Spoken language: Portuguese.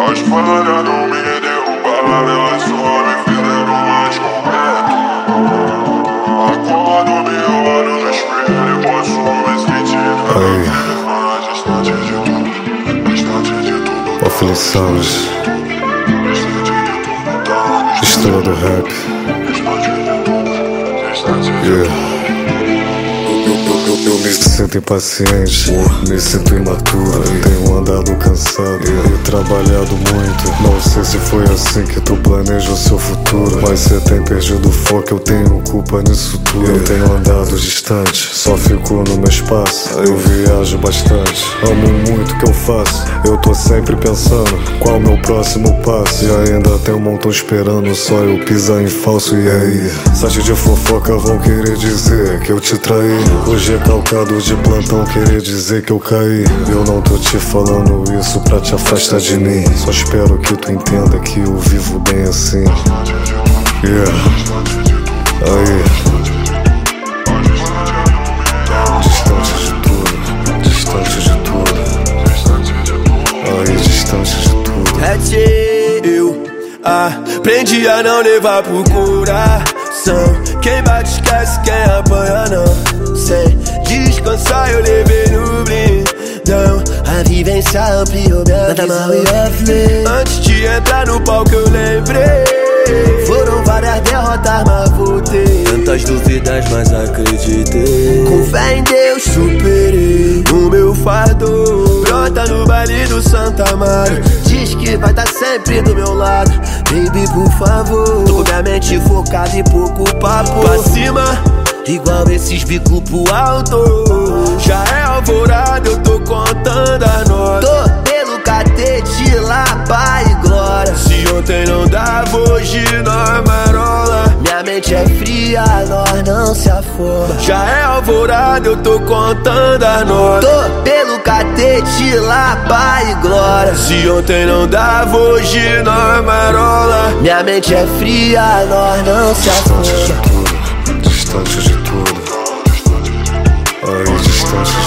As falhas não me derrubaram, elas só me fizeram mais completo. Acordo, me olho no espelho e posso me sentir mais distante de tudo, distante de tudo. Ó Feliz Salles, estrela do rap. Yeah. Eu me sinto impaciente, me sinto imaturo. Tenho andado cansado e trabalhado muito. Não sei se foi assim que tu planeja o seu futuro, mas cê tem perdido o foco, eu tenho culpa nisso tudo. Eu tenho andado distante, só fico no meu espaço. Eu viajo bastante, amo muito o que eu faço. Eu tô sempre pensando qual o meu próximo passo. E ainda tem um montão esperando só eu pisar em falso. E aí, sites de fofoca vão querer dizer que eu te traí. Hoje é calcado de plantão querer dizer que eu caí. Eu não tô te falando isso pra te afastar de mim, só espero que tu entenda que eu vivo bem assim. Yeah. Aí, distante de tudo, distante de tudo. Aí, distante de tudo. Eu aprendi a não levar pro coração. Quem bate esquece, quem apanha não. Sem descansar eu levei no blindão. A vivência ampliou minha visão. Antes de entrar no palco eu lembrei. Foram várias derrotas, mas voltei. Tantas dúvidas, mas acreditei. Com fé em Deus superei o meu fardo. Brota no baile do Santa Amaro. Diz que vai estar sempre do meu lado. Baby, por favor. Tô com minha mente focada e pouco papo. Pra cima, igual esses bicos pro alto. Já é alvorada, eu tô contando a nota. Tô pelo catete, lá, pai e glória. Se ontem não dava, hoje nós marola. Minha mente é fria, nós não se afoba. Já é alvorada, eu tô contando a nota. Tô pelo catete, lá, pai e glória. Se ontem não dava, hoje nós marola. Minha mente é fria, nós não se afoba. Distante de tudo, distante de tudo. Aí, distante de tudo.